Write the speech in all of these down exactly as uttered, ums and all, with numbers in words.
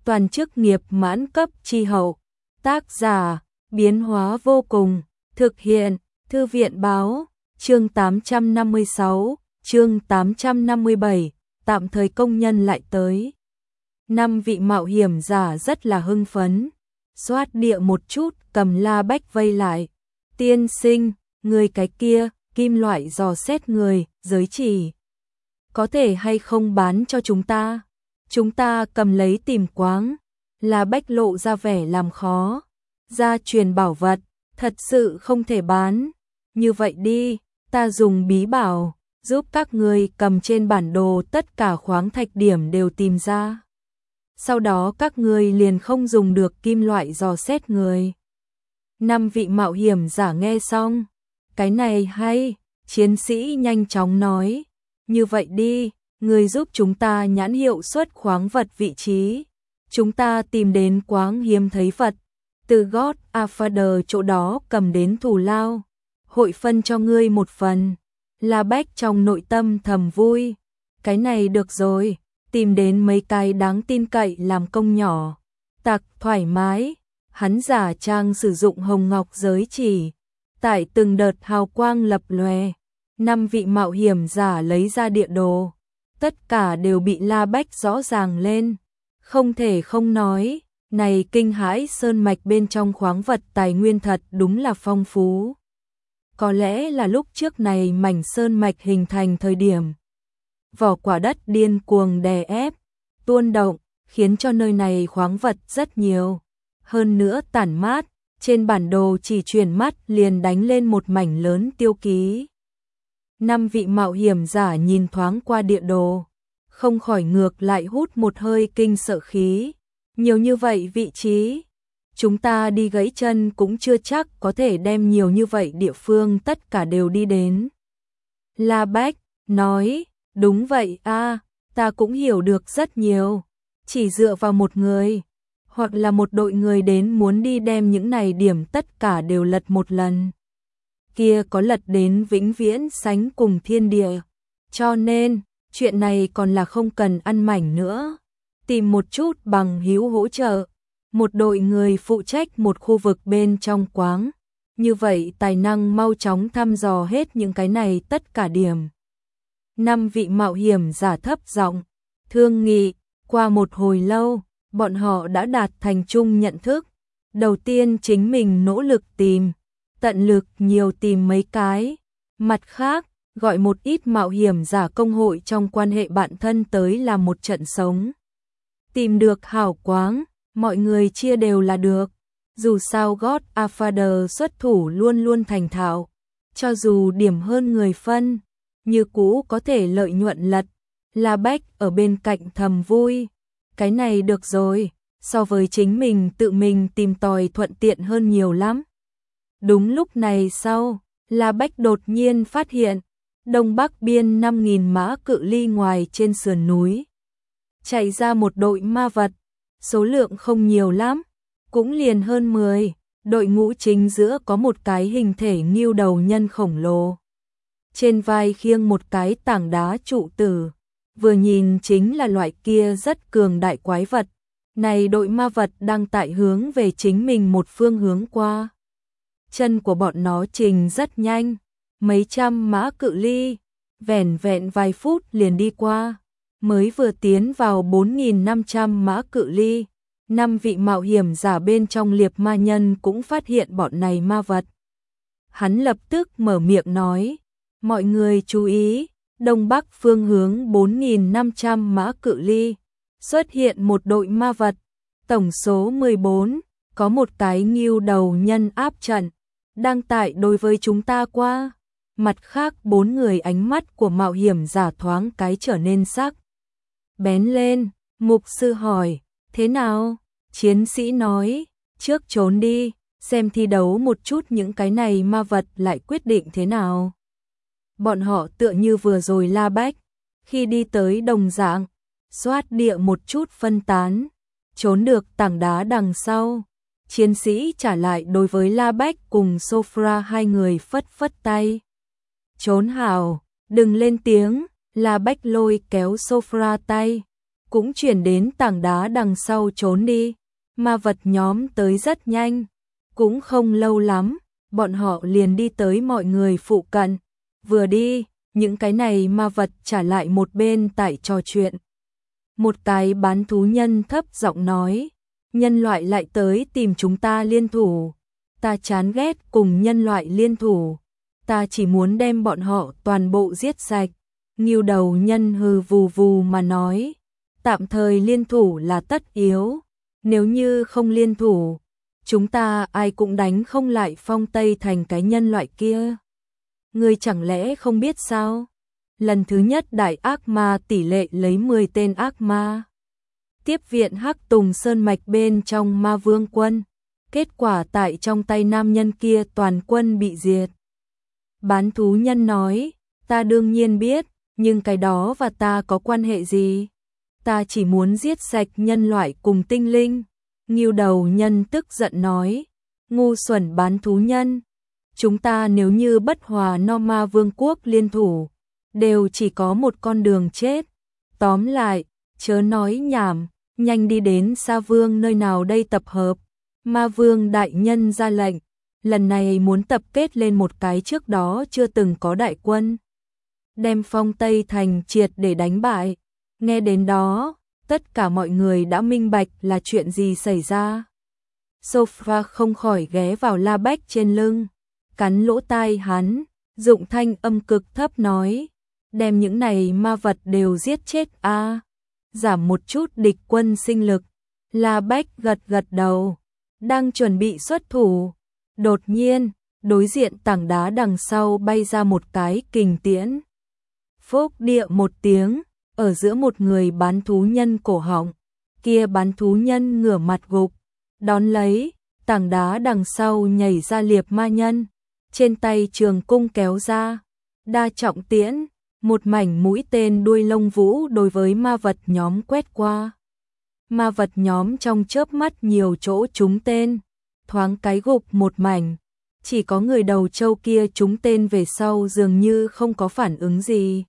toàn chức nghiệp mãn cấp chi hậu. Tác giả, biến hóa vô cùng, thực hiện, Thư viện báo, chương tám trăm năm mươi sáu, chương tám trăm năm mươi bảy, tạm thời công nhân lại tới. Năm vị mạo hiểm giả rất là hưng phấn, xoát địa một chút cầm La Bách vây lại. Tiên sinh, người cái kia, kim loại dò xét người, giới chỉ. Có thể hay không bán cho chúng ta? Chúng ta cầm lấy tìm quáng. La Bách lộ ra vẻ làm khó. Gia truyền bảo vật, thật sự không thể bán. Như vậy đi, ta dùng bí bảo, giúp các người cầm trên bản đồ tất cả khoáng thạch điểm đều tìm ra. Sau đó các người liền không dùng được kim loại dò xét người. Năm vị mạo hiểm giả nghe xong. Cái này hay, chiến sĩ nhanh chóng nói. Như vậy đi, người giúp chúng ta nhãn hiệu xuất khoáng vật vị trí. Chúng ta tìm đến quáng hiếm thấy vật. Từ God Afader chỗ đó cầm đến thù lao. Hội phân cho ngươi một phần. La Bách trong nội tâm thầm vui. Cái này được rồi, tìm đến mấy cái đáng tin cậy làm công nhỏ. Tặc thoải mái, hắn giả trang sử dụng hồng ngọc giới chỉ. Tại từng đợt hào quang lập lòe, năm vị mạo hiểm giả lấy ra địa đồ. Tất cả đều bị La Bách rõ ràng lên. Không thể không nói, này kinh hãi sơn mạch bên trong khoáng vật tài nguyên thật đúng là phong phú. Có lẽ là lúc trước này mảnh sơn mạch hình thành thời điểm. Vỏ quả đất điên cuồng đè ép, tuôn động, khiến cho nơi này khoáng vật rất nhiều. Hơn nữa tản mát, trên bản đồ chỉ chuyển mắt liền đánh lên một mảnh lớn tiêu ký. Năm vị mạo hiểm giả nhìn thoáng qua địa đồ, không khỏi ngược lại hút một hơi kinh sợ khí. Nhiều như vậy vị trí, chúng ta đi gãy chân cũng chưa chắc có thể đem nhiều như vậy địa phương tất cả đều đi đến. La Bách nói, đúng vậy a, ta cũng hiểu được rất nhiều. Chỉ dựa vào một người, hoặc là một đội người đến muốn đi đem những này điểm tất cả đều lật một lần. Kia có lật đến vĩnh viễn sánh cùng thiên địa. Cho nên, chuyện này còn là không cần ăn mảnh nữa. Tìm một chút bằng hữu hỗ trợ. Một đội người phụ trách một khu vực bên trong quáng. Như vậy tài năng mau chóng thăm dò hết những cái này tất cả điểm. Năm vị mạo hiểm giả thấp giọng thương nghị. Qua một hồi lâu, bọn họ đã đạt thành chung nhận thức. Đầu tiên chính mình nỗ lực tìm, tận lực nhiều tìm mấy cái. Mặt khác, gọi một ít mạo hiểm giả công hội trong quan hệ bạn thân tới làm một trận sống. Tìm được hảo quáng, mọi người chia đều là được. Dù sao God Afader xuất thủ luôn luôn thành thạo. Cho dù điểm hơn người phân, như cũ có thể lợi nhuận lật. La Bách ở bên cạnh thầm vui. Cái này được rồi, so với chính mình tự mình tìm tòi thuận tiện hơn nhiều lắm. Đúng lúc này sau, La Bách đột nhiên phát hiện, đông bắc biên năm nghìn mã cự ly ngoài trên sườn núi. Chạy ra một đội ma vật, số lượng không nhiều lắm, cũng liền hơn mười, đội ngũ chính giữa có một cái hình thể ngưu đầu nhân khổng lồ. Trên vai khiêng một cái tảng đá trụ tử. Vừa nhìn chính là loại kia rất cường đại quái vật. Này đội ma vật đang tại hướng về chính mình một phương hướng qua. Chân của bọn nó trình rất nhanh, mấy trăm mã cự ly, vẻn vẹn vài phút liền đi qua. Mới vừa tiến vào bốn nghìn năm trăm mã cự ly, năm vị mạo hiểm giả bên trong liệp ma nhân cũng phát hiện bọn này ma vật. Hắn lập tức mở miệng nói, mọi người chú ý. Đông Bắc phương hướng bốn nghìn năm trăm mã cự ly, xuất hiện một đội ma vật, tổng số mười bốn, có một cái ngưu đầu nhân áp trận, đang tại đối với chúng ta qua. Mặt khác bốn người ánh mắt của mạo hiểm giả thoáng cái trở nên sắc bén lên. Mục sư hỏi, thế nào? Chiến sĩ nói, trước trốn đi, xem thi đấu một chút những cái này ma vật lại quyết định thế nào. Bọn họ tựa như vừa rồi La Bách, khi đi tới đồng dạng, xoát địa một chút phân tán, trốn được tảng đá đằng sau. Chiến sĩ trả lại đối với La Bách cùng Sofra hai người phất phất tay. Trốn hảo, đừng lên tiếng, La Bách lôi kéo Sofra tay. cũng chuyển đến tảng đá đằng sau trốn đi. Ma vật nhóm tới rất nhanh, cũng không lâu lắm, bọn họ liền đi tới mọi người phụ cận. Vừa đi, những cái này ma vật trả lại một bên tại trò chuyện. Một cái bán thú nhân thấp giọng nói, nhân loại lại tới tìm chúng ta liên thủ. Ta chán ghét cùng nhân loại liên thủ. Ta chỉ muốn đem bọn họ toàn bộ giết sạch. Ngưu đầu nhân hừ vù vù mà nói, tạm thời liên thủ là tất yếu. Nếu như không liên thủ, chúng ta ai cũng đánh không lại Phong Tây Thành cái nhân loại kia. Ngươi chẳng lẽ không biết sao? Lần thứ nhất đại ác ma tỷ lệ lấy mười tên ác ma tiếp viện Hắc Tùng Sơn mạch bên trong ma vương quân. Kết quả tại trong tay nam nhân kia toàn quân bị diệt. Bán thú nhân nói, ta đương nhiên biết, nhưng cái đó và ta có quan hệ gì? Ta chỉ muốn giết sạch nhân loại cùng tinh linh. Ngưu đầu nhân tức giận nói, ngu xuẩn bán thú nhân. Chúng ta nếu như bất hòa no ma vương quốc liên thủ, đều chỉ có một con đường chết. Tóm lại, chớ nói nhảm, nhanh đi đến Sa Vương nơi nào đây tập hợp. Ma vương đại nhân ra lệnh, lần này muốn tập kết lên một cái trước đó chưa từng có đại quân. Đem Phong Tây Thành triệt để đánh bại. Nghe đến đó, tất cả mọi người đã minh bạch là chuyện gì xảy ra. Sofa không khỏi ghé vào La Bách trên lưng, cắn lỗ tai hắn, dụng thanh âm cực thấp nói, đem những này ma vật đều giết chết a. À. Giảm một chút địch quân sinh lực. La Bách gật gật đầu, đang chuẩn bị xuất thủ. Đột nhiên, đối diện tảng đá đằng sau bay ra một cái kình tiễn. Phốc địa một tiếng, ở giữa một người bán thú nhân cổ họng, kia bán thú nhân ngửa mặt gục, đón lấy, tảng đá đằng sau nhảy ra liệp ma nhân, trên tay trường cung kéo ra, đa trọng tiễn, một mảnh mũi tên đuôi lông vũ đối với ma vật nhóm quét qua. Ma vật nhóm trong chớp mắt nhiều chỗ trúng tên, thoáng cái gục một mảnh, chỉ có người đầu trâu kia trúng tên về sau dường như không có phản ứng gì.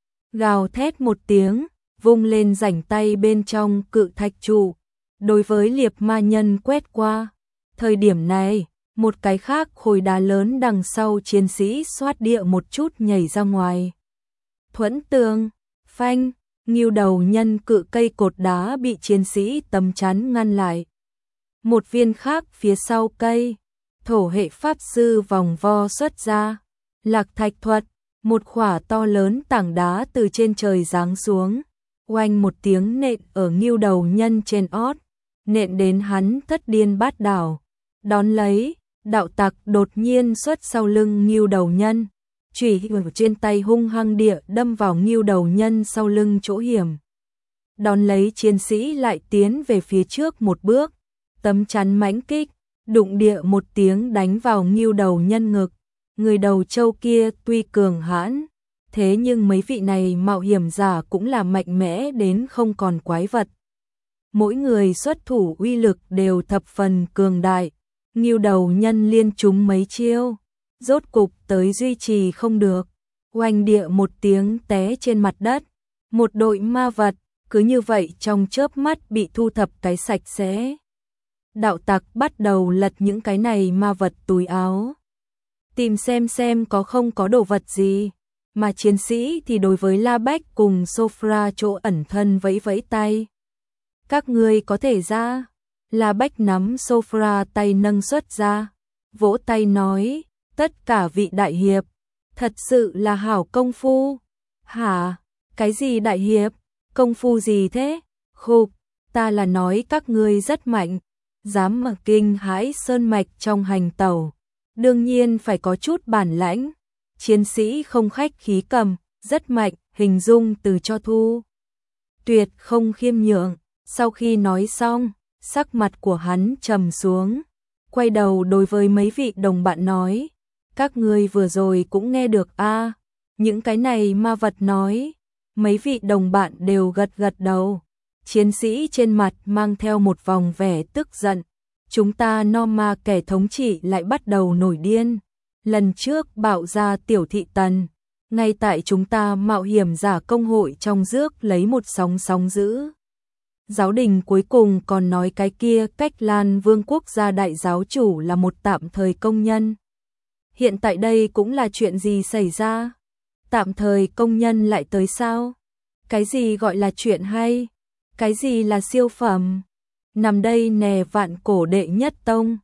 Gào thét một tiếng, vung lên rảnh tay bên trong cự thạch trụ, đối với liệp ma nhân quét qua. Thời điểm này, một cái khác khối đá lớn đằng sau chiến sĩ xoát địa một chút nhảy ra ngoài. Thuẫn tường, phanh, Ngưu đầu nhân cự cây cột đá bị chiến sĩ tấm chắn ngăn lại. Một viên khác phía sau cây, thổ hệ pháp sư vòng vo xuất ra. Lạc thạch thuật, một khỏa to lớn tảng đá từ trên trời giáng xuống, oanh một tiếng nện ở Ngưu đầu nhân trên ót, nện đến hắn thất điên bát đảo. Đón lấy, đạo tặc đột nhiên xuất sau lưng Ngưu đầu nhân, chủy trên tay hung hăng địa đâm vào Ngưu đầu nhân sau lưng chỗ hiểm. Đón lấy chiến sĩ lại tiến về phía trước một bước, tấm chắn mãnh kích, đụng địa một tiếng đánh vào Ngưu đầu nhân ngực. Người đầu trâu kia tuy cường hãn, thế nhưng mấy vị này mạo hiểm giả cũng là mạnh mẽ đến không còn quái vật. Mỗi người xuất thủ uy lực đều thập phần cường đại. Ngưu đầu nhân liên trúng mấy chiêu, rốt cục tới duy trì không được, oanh địa một tiếng té trên mặt đất. Một đội ma vật cứ như vậy trong chớp mắt bị thu thập cái sạch sẽ. Đạo tặc bắt đầu lật những cái này ma vật túi áo, tìm xem xem có không có đồ vật gì, mà chiến sĩ thì đối với La Bách cùng Sophra chỗ ẩn thân vẫy vẫy tay. Các ngươi có thể ra. La Bách nắm Sophra tay nâng xuất ra, vỗ tay nói, tất cả vị đại hiệp, thật sự là hảo công phu. Hả? Cái gì đại hiệp? Công phu gì thế? Khục, ta là nói các ngươi rất mạnh, dám mà kinh hãi sơn mạch trong hành tẩu, đương nhiên phải có chút bản lãnh. Chiến sĩ không khách khí cầm, rất mạnh, hình dung từ cho thu. Tuyệt không khiêm nhượng. Sau khi nói xong, sắc mặt của hắn trầm xuống, quay đầu đối với mấy vị đồng bạn nói, các ngươi vừa rồi cũng nghe được a, à, những cái này ma vật nói. Mấy vị đồng bạn đều gật gật đầu. Chiến sĩ trên mặt mang theo một vòng vẻ tức giận. Chúng ta no ma kẻ thống trị lại bắt đầu nổi điên. Lần trước bạo ra tiểu thị tần, ngay tại chúng ta mạo hiểm giả công hội trong rước lấy một sóng sóng dữ. Giáo đình cuối cùng còn nói cái kia Cách Lan Vương quốc gia đại giáo chủ là một tạm thời công nhân. Hiện tại đây cũng là chuyện gì xảy ra? Tạm thời công nhân lại tới sao? Cái gì gọi là chuyện hay? Cái gì là siêu phẩm? Nằm đây nè vạn cổ đệ nhất tông.